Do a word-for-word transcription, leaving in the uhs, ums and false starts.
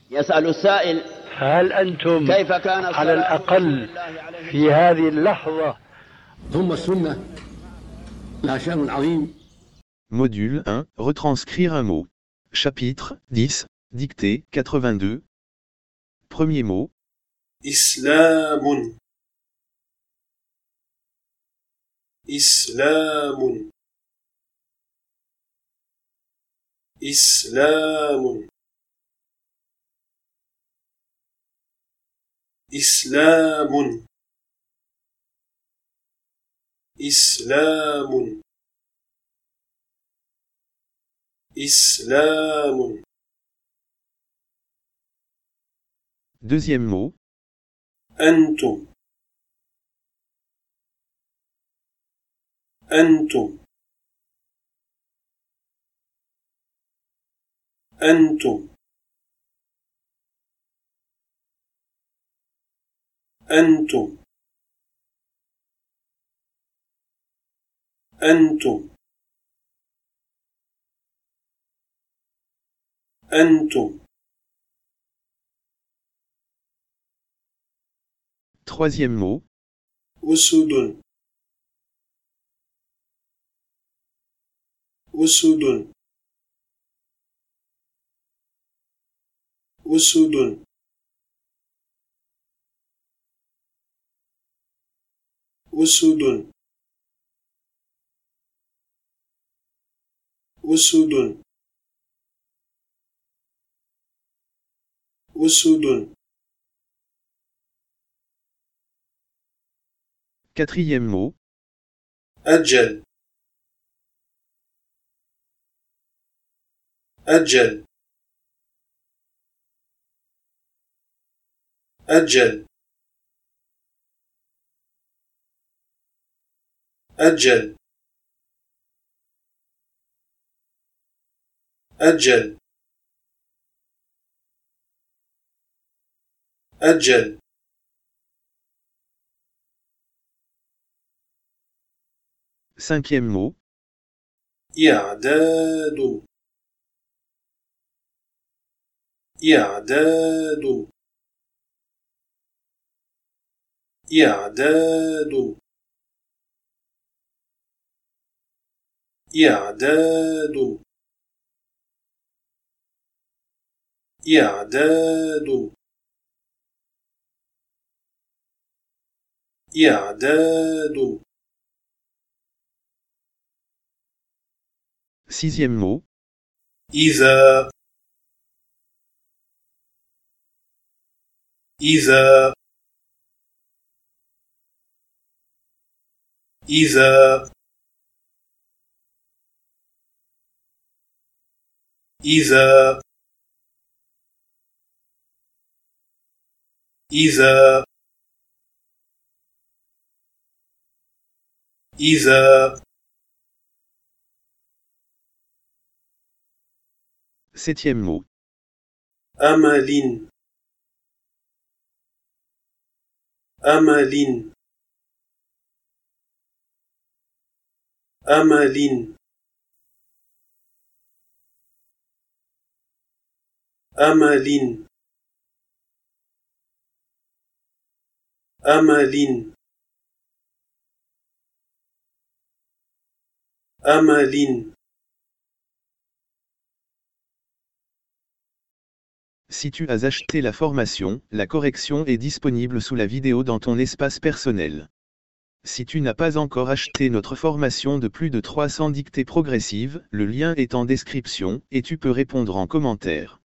يسأل السائل هل أنتم كيف كان على الأقل في هذه اللحظة؟ ثم السنة لها شأن عظيم. Module un, retranscrire un mot. Chapitre dix, dictée quatre-vingt-deux. Premier mot. إسلام. إسلام. إسلام. إسلام. إسلام. إسلام. Deuxième mot. أنتم. أنتم. أنتم. أنتم. أنتم. أنتم. Troisième mot. أسود. أسود. أسود. أسود. أسود. أسود. Quatrième mot. أجل. أجل. أجل. أجل. أجل. أجل. Cinquième mot. إعداد. إعداد. إعداد. إعداد. إعداد. إعداد. Sixième mot. إذا. إذا. إذا. إذا. إذا. إذا. Septième mot. أمل. أمل. أمل. أمل. أمل. أمل. Si tu as acheté la formation, la correction est disponible sous la vidéo dans ton espace personnel. Si tu n'as pas encore acheté notre formation de plus de trois cents dictées progressives, le lien est en description, et tu peux répondre en commentaire.